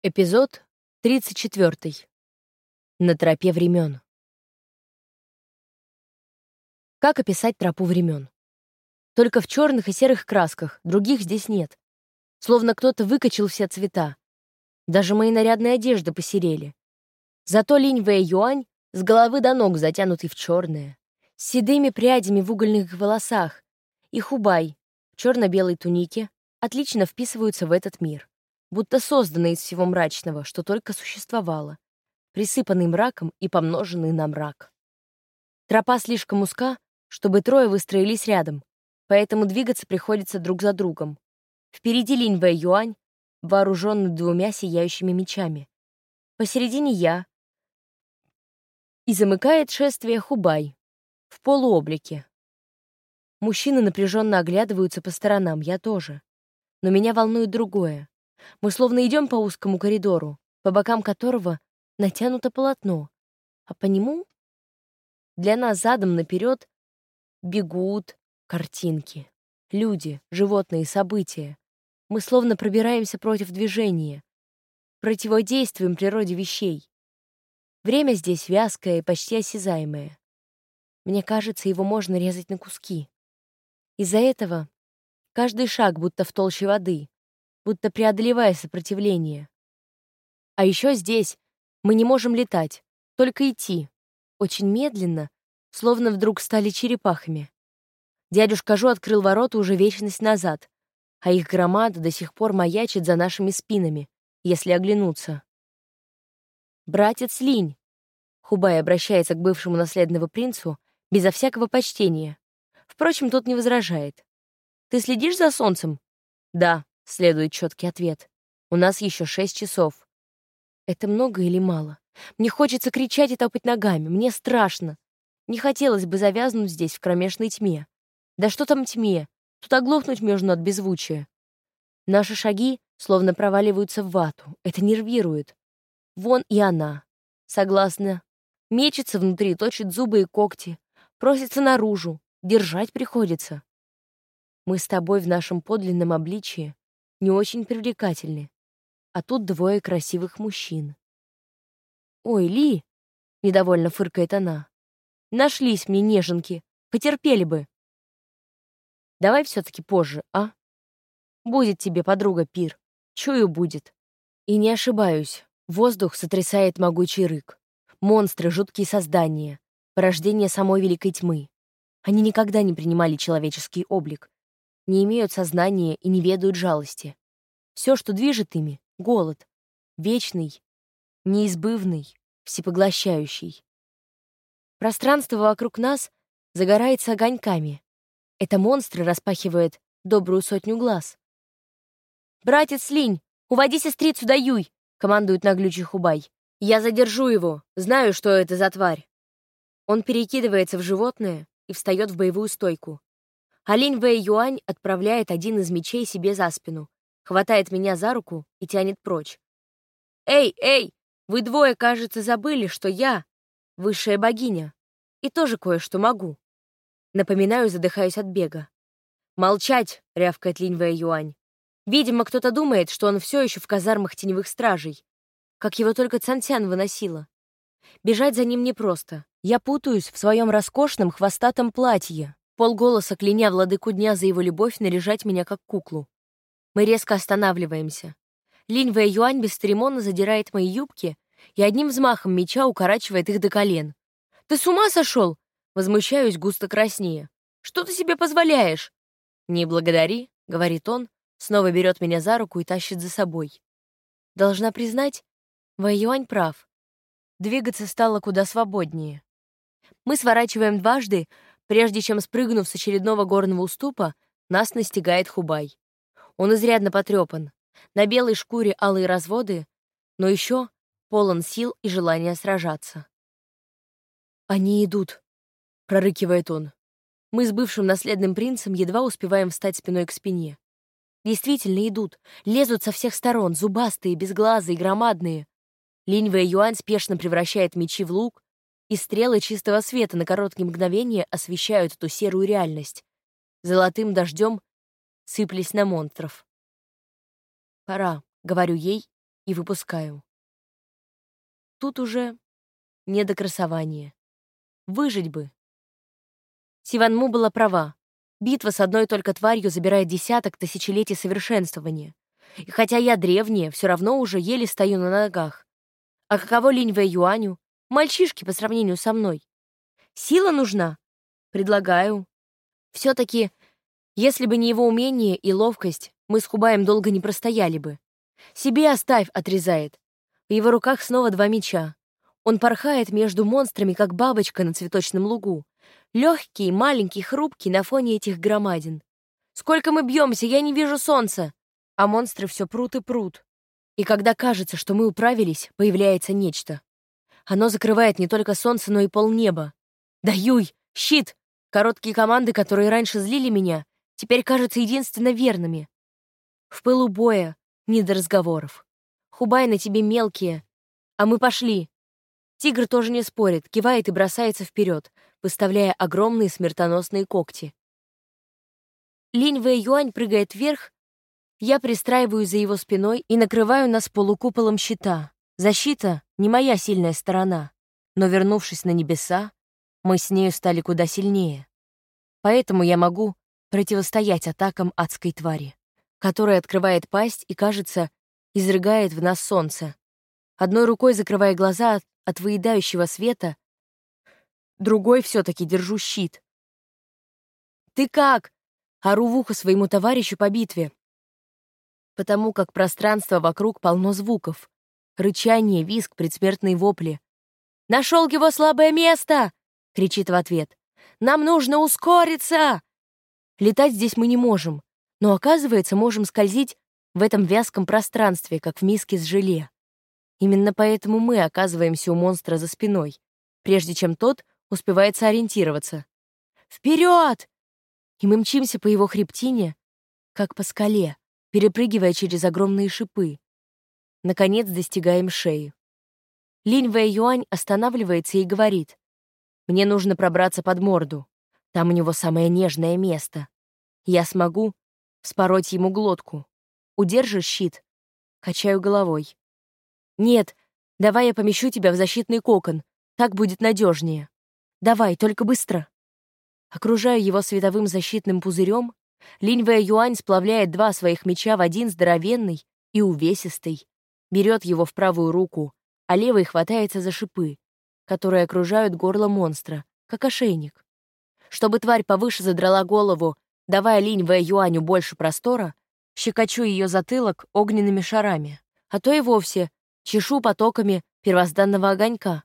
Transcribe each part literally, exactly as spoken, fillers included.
Эпизод тридцать четвёртый. На тропе времен. Как описать тропу времен? Только в черных и серых красках, других здесь нет. Словно кто-то выкачал все цвета. Даже мои нарядные одежды посерели. Зато Линь Вэй Юань с головы до ног затянутый в черное, с седыми прядями в угольных волосах, и Хубай в черно-белой тунике отлично вписываются в этот мир, будто созданный из всего мрачного, что только существовало, присыпанный мраком и помноженный на мрак. Тропа слишком узка, чтобы трое выстроились рядом, поэтому двигаться приходится друг за другом. Впереди Линь Вэй Юань, вооруженный двумя сияющими мечами. Посередине я. И замыкает шествие Хубай в полуоблаке. Мужчины напряженно оглядываются по сторонам, я тоже. Но меня волнует другое. Мы словно идем по узкому коридору, по бокам которого натянуто полотно, а по нему для нас задом наперед бегут картинки, люди, животные, события. Мы словно пробираемся против движения, противодействуем природе вещей. Время здесь вязкое и почти осязаемое. Мне кажется, его можно резать на куски. Из-за этого каждый шаг будто в толще воды, будто преодолевая сопротивление. А еще здесь мы не можем летать, только идти. Очень медленно, словно вдруг стали черепахами. Дядюшка Жо открыл ворота уже вечность назад, а их громада до сих пор маячит за нашими спинами, если оглянуться. «Братец Линь!» Хубай обращается к бывшему наследному принцу безо всякого почтения. Впрочем, тот не возражает. «Ты следишь за солнцем?» «Да», — следует четкий ответ. «У нас еще шесть часов». Это много или мало? Мне хочется кричать и топать ногами. Мне страшно. Не хотелось бы завязнуть здесь в кромешной тьме. Да что там тьме? Тут оглохнуть можно от беззвучия. Наши шаги словно проваливаются в вату. Это нервирует. Вон и она. Согласна. Мечется внутри, точит зубы и когти. Просится наружу. Держать приходится. Мы с тобой в нашем подлинном обличии не очень привлекательны. А тут двое красивых мужчин. «Ой, Ли!» — недовольно фыркает она. «Нашлись мне неженки. Потерпели бы. Давай все-таки позже, а? Будет тебе, подруга, пир. Чую, будет». И не ошибаюсь. Воздух сотрясает могучий рык. Монстры — жуткие создания. Порождение самой великой тьмы. Они никогда не принимали человеческий облик, не имеют сознания и не ведают жалости. Все, что движет ими — голод. Вечный, неизбывный, всепоглощающий. Пространство вокруг нас загорается огоньками. Это монстры распахивают добрую сотню глаз. «Братец Линь, уводи сестрицу да Юй!» — командует наглючий Хубай. «Я задержу его, знаю, что это за тварь». Он перекидывается в животное и встает в боевую стойку. А Линь Вэй Юань отправляет один из мечей себе за спину, хватает меня за руку и тянет прочь. «Эй, эй, вы двое, кажется, забыли, что я — высшая богиня, и тоже кое-что могу». Напоминаю, задыхаюсь от бега. «Молчать!» — рявкает Линь Вэй Юань. Видимо, кто-то думает, что он все еще в казармах теневых стражей, как его только Цянцян выносила. Бежать за ним непросто. Я путаюсь в своем роскошном хвостатом платье, полголоса кляня владыку дня за его любовь наряжать меня как куклу. Мы резко останавливаемся. Линь Вэй Юань бесцеремонно задирает мои юбки и одним взмахом меча укорачивает их до колен. «Ты с ума сошел?» Возмущаюсь густо краснее. «Что ты себе позволяешь?» «Не благодари», — говорит он, снова берет меня за руку и тащит за собой. Должна признать, Вэй Юань прав. Двигаться стало куда свободнее. Мы сворачиваем дважды, прежде чем, спрыгнув с очередного горного уступа, нас настигает Хубай. Он изрядно потрепан. На белой шкуре алые разводы, но еще полон сил и желания сражаться. «Они идут», — прорыкивает он. Мы с бывшим наследным принцем едва успеваем встать спиной к спине. Действительно идут, лезут со всех сторон, зубастые, безглазые, громадные. Линь Вэй Юань спешно превращает мечи в лук, и стрелы чистого света на короткие мгновения освещают эту серую реальность. Золотым дождем сыпались на монстров. «Пора», — говорю ей, и выпускаю. Тут уже не до красования. Выжить бы. Сиванму была права. Битва с одной только тварью забирает десяток тысячелетий совершенствования. И хотя я древняя, все равно уже еле стою на ногах. А каково Линь Вэй Юаню? Мальчишки по сравнению со мной. Сила нужна? Предлагаю. Все-таки, если бы не его умение и ловкость, мы с Хубаем долго не простояли бы. Себе оставь, отрезает. В его руках снова два меча. Он порхает между монстрами, как бабочка на цветочном лугу. Легкий, маленький, хрупкий на фоне этих громадин. Сколько мы бьемся, я не вижу солнца. А монстры все прут и прут. И когда кажется, что мы управились, появляется нечто. Оно закрывает не только солнце, но и полнеба. Да Юй, щит! Короткие команды, которые раньше злили меня, теперь кажутся единственно верными. В пылу боя не до разговоров. Хубай на тебе мелкие. А мы пошли. Тигр тоже не спорит, кивает и бросается вперед, выставляя огромные смертоносные когти. Линь Вэй Юань прыгает вверх, я пристраиваю за его спиной и накрываю нас полукуполом щита. Защита — не моя сильная сторона, но, вернувшись на небеса, мы с нею стали куда сильнее. Поэтому я могу противостоять атакам адской твари, которая открывает пасть и, кажется, изрыгает в нас солнце. Одной рукой закрывая глаза от, от выедающего света, другой все-таки держу щит. «Ты как?» — ору в ухо своему товарищу по битве, потому как пространство вокруг полно звуков. Рычание, визг, предсмертные вопли. «Нашел его слабое место!» — кричит в ответ. «Нам нужно ускориться!» Летать здесь мы не можем, но, оказывается, можем скользить в этом вязком пространстве, как в миске с желе. Именно поэтому мы оказываемся у монстра за спиной, прежде чем тот успевает сориентироваться. «Вперед!» И мы мчимся по его хребтине, как по скале, перепрыгивая через огромные шипы. Наконец достигаем шеи. Линь Вэй Юань останавливается и говорит: «Мне нужно пробраться под морду. Там у него самое нежное место. Я смогу вспороть ему глотку. Удержишь щит?» Качаю головой. «Нет, давай я помещу тебя в защитный кокон. Так будет надежнее. Давай, только быстро». Окружаю его световым защитным пузырем. Линь Вэй Юань сплавляет два своих меча в один здоровенный и увесистый, берет его в правую руку, а левой хватается за шипы, которые окружают горло монстра, как ошейник. Чтобы тварь повыше задрала голову, давая Линь Вэй Юаню больше простора, щекочу ее затылок огненными шарами, а то и вовсе чешу потоками первозданного огонька.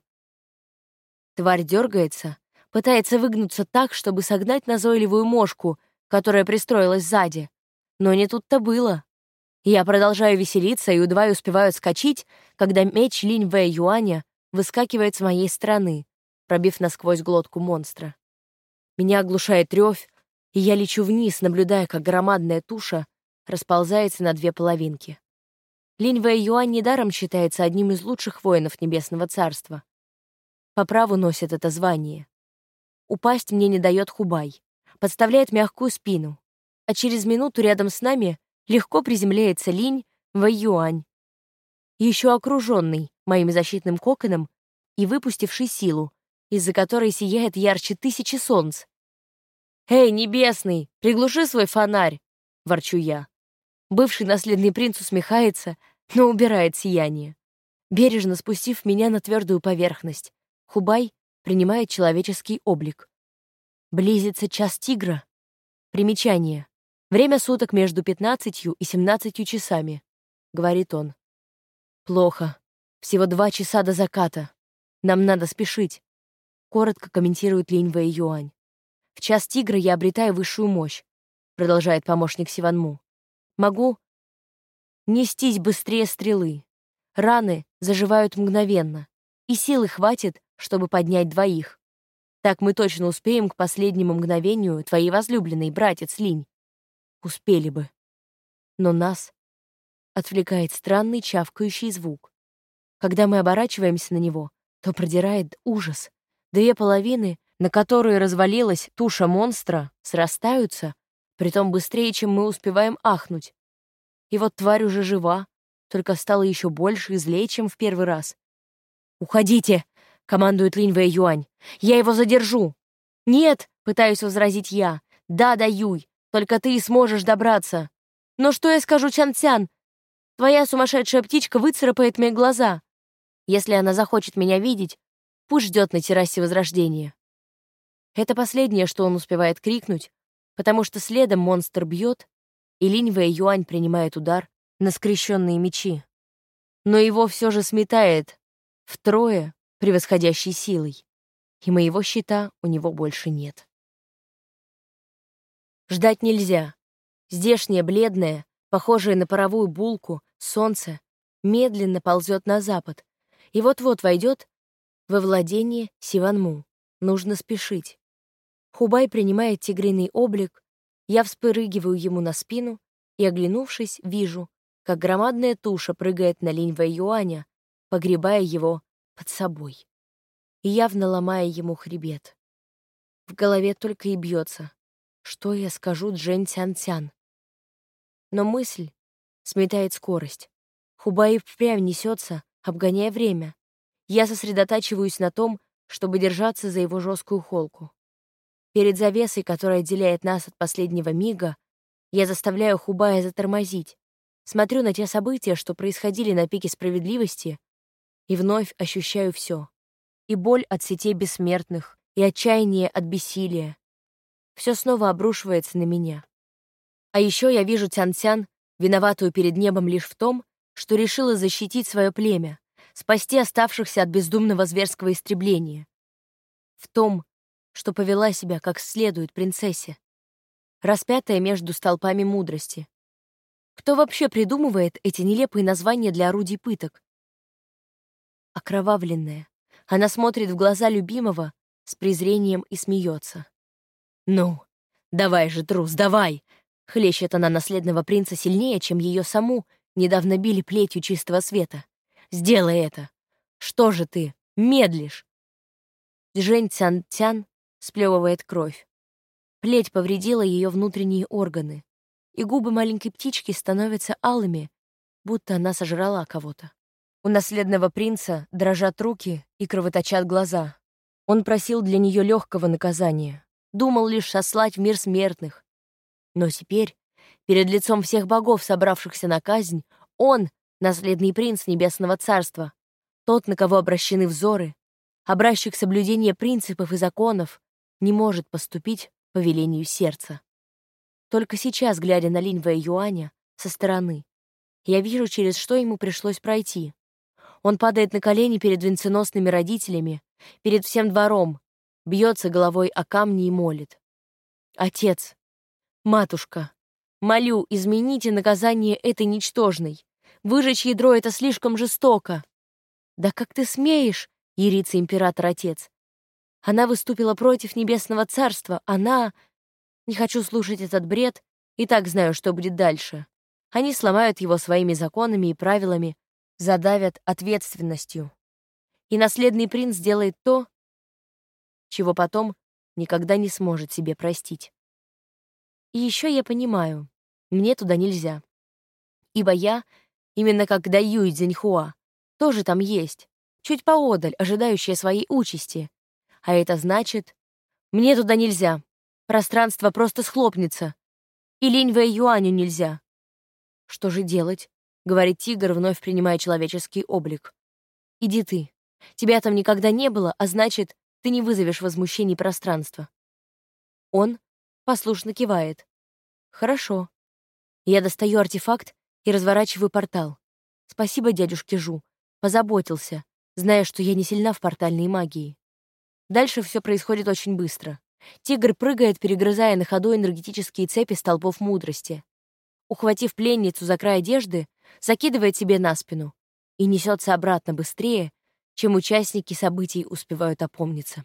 Тварь дергается, пытается выгнуться так, чтобы согнать назойливую мошку, которая пристроилась сзади. Но не тут-то было. Я продолжаю веселиться и едва успеваю отскочить, когда меч Линь Вэй Юаня выскакивает с моей стороны, пробив насквозь глотку монстра. Меня оглушает рев, и я лечу вниз, наблюдая, как громадная туша расползается на две половинки. Линь Вэй Юань недаром считается одним из лучших воинов Небесного Царства. По праву носит это звание. Упасть мне не дает Хубай, подставляет мягкую спину, а через минуту рядом с нами легко приземляется Линь Вэй Юань, еще окруженный моим защитным коконом и выпустивший силу, из-за которой сияет ярче тысячи солнц. «Эй, Небесный, приглуши свой фонарь!» — ворчу я. Бывший наследный принц усмехается, но убирает сияние. Бережно спустив меня на твердую поверхность, Хубай принимает человеческий облик. Близится час тигра. Примечание. Время суток между пятнадцатью и семнадцатью часами, говорит он. Плохо. Всего два часа до заката. Нам надо спешить, коротко комментирует Линь Вэй Юань. В час тигра я обретаю высшую мощь, продолжает помощник Сиванму. Могу нестись быстрее стрелы. Раны заживают мгновенно, и силы хватит, чтобы поднять двоих. Так мы точно успеем к последнему мгновению твоей возлюбленной, братец Линь. Успели бы. Но нас отвлекает странный чавкающий звук. Когда мы оборачиваемся на него, то продирает ужас. Две половины, на которые развалилась туша монстра, срастаются, притом быстрее, чем мы успеваем ахнуть. И вот тварь уже жива, только стало еще больше и злее, чем в первый раз. «Уходите!» — командует Линь Вэй Юань. «Я его задержу!» «Нет!» — пытаюсь возразить я. «Да, да, Юй, только ты и сможешь добраться!» «Но что я скажу Чан Цян? Твоя сумасшедшая птичка выцарапает мне глаза. Если она захочет меня видеть, пусть ждет на террасе Возрождения». Это последнее, что он успевает крикнуть, потому что следом монстр бьет, и Линь Вэй Юань принимает удар на скрещенные мечи. Но его все же сметает втрое превосходящей силой, и моего щита у него больше нет. Ждать нельзя. Здешнее бледное, похожее на паровую булку, солнце медленно ползет на запад и вот-вот войдет во владение Сиванму. Нужно спешить. Хубай принимает тигриный облик, я вспрыгиваю ему на спину и, оглянувшись, вижу, как громадная туша прыгает на Линь Вэй Юаня, погребая его под собой и явно ломая ему хребет. В голове только и бьется, что я скажу Джэнь Цян-Цян. Но мысль сметает скорость. Хубай впрямь несется, обгоняя время. Я сосредотачиваюсь на том, чтобы держаться за его жесткую холку. Перед завесой, которая отделяет нас от последнего мига, я заставляю Хубая затормозить, смотрю на те события, что происходили на пике справедливости, и вновь ощущаю все. И боль от сетей бессмертных, и отчаяние от бессилия. Все снова обрушивается на меня. А еще я вижу Цян-Цян, виноватую перед небом лишь в том, что решила защитить свое племя, спасти оставшихся от бездумного зверского истребления. В том, что повела себя как следует принцессе, распятая между столпами мудрости. Кто вообще придумывает эти нелепые названия для орудий пыток? Окровавленная, она смотрит в глаза любимого с презрением и смеется. «Ну, давай же, трус, давай!» Хлещет она наследного принца сильнее, чем ее саму недавно били плетью чистого света. «Сделай это! Что же ты, медлишь?» Джэнь Цян-Цян сплевывает кровь. Плеть повредила ее внутренние органы, и губы маленькой птички становятся алыми, будто она сожрала кого-то. У наследного принца дрожат руки и кровоточат глаза. Он просил для нее легкого наказания, думал лишь сослать в мир смертных. Но теперь, перед лицом всех богов, собравшихся на казнь, он, наследный принц Небесного Царства, тот, на кого обращены взоры, образчик соблюдения принципов и законов, не может поступить по велению сердца. Только сейчас, глядя на Линь Вэй Юаня со стороны, я вижу, через что ему пришлось пройти. Он падает на колени перед венценосными родителями, перед всем двором, бьется головой о камни и молит. «Отец, матушка, молю, измените наказание этой ничтожной. Выжечь ядро — это слишком жестоко». «Да как ты смеешь?» — ярится император-отец. «Она выступила против Небесного Царства, она...» Не хочу слушать этот бред, и так знаю, что будет дальше. Они сломают его своими законами и правилами, задавят ответственностью. И наследный принц сделает то, чего потом никогда не сможет себе простить. И еще я понимаю, мне туда нельзя. Ибо я, именно как Даюй Цзиньхуа, тоже там есть, чуть поодаль, ожидающая своей участи. А это значит, мне туда нельзя. Пространство просто схлопнется. И Линь Вэй Юаню нельзя. «Что же делать?» — говорит тигр, вновь принимая человеческий облик. «Иди ты. Тебя там никогда не было, а значит, ты не вызовешь возмущений пространства». Он послушно кивает. «Хорошо». Я достаю артефакт и разворачиваю портал. Спасибо дядюшке Жу. Позаботился, зная, что я не сильна в портальной магии. Дальше все происходит очень быстро. Тигр прыгает, перегрызая на ходу энергетические цепи столпов мудрости. Ухватив пленницу за край одежды, закидывает себе на спину и несется обратно быстрее, чем участники событий успевают опомниться.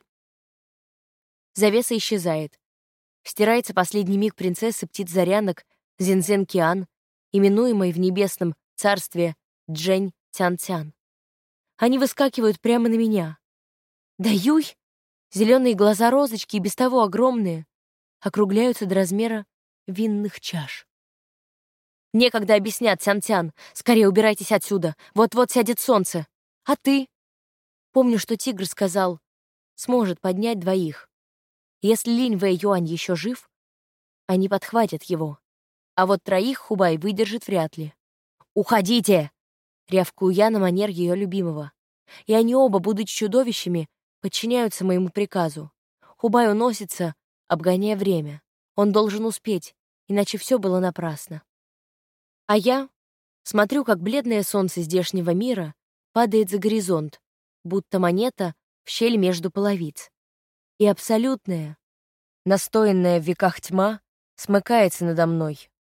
Завеса исчезает. Стирается последний миг принцессы птиц-зарянок Зинзен Киан, именуемой в небесном царстве Джэнь Цян-Цян. Они выскакивают прямо на меня. «Даюй!» Зеленые глаза розочки, и без того огромные, округляются до размера винных чаш. Некогда объяснять, Сян-Тян. Скорее убирайтесь отсюда. Вот-вот сядет солнце. А ты? Помню, что тигр сказал, сможет поднять двоих. Если Линь Вэй Юань еще жив, они подхватят его. А вот троих Хубай выдержит вряд ли. «Уходите!» — рявкую я на манер ее любимого. И они оба, будучи чудовищами, подчиняются моему приказу. Хубай уносится, обгоняя время. Он должен успеть, иначе все было напрасно. А я смотрю, как бледное солнце здешнего мира падает за горизонт, будто монета в щель между половиц. И абсолютная, настоянная в веках тьма смыкается надо мной,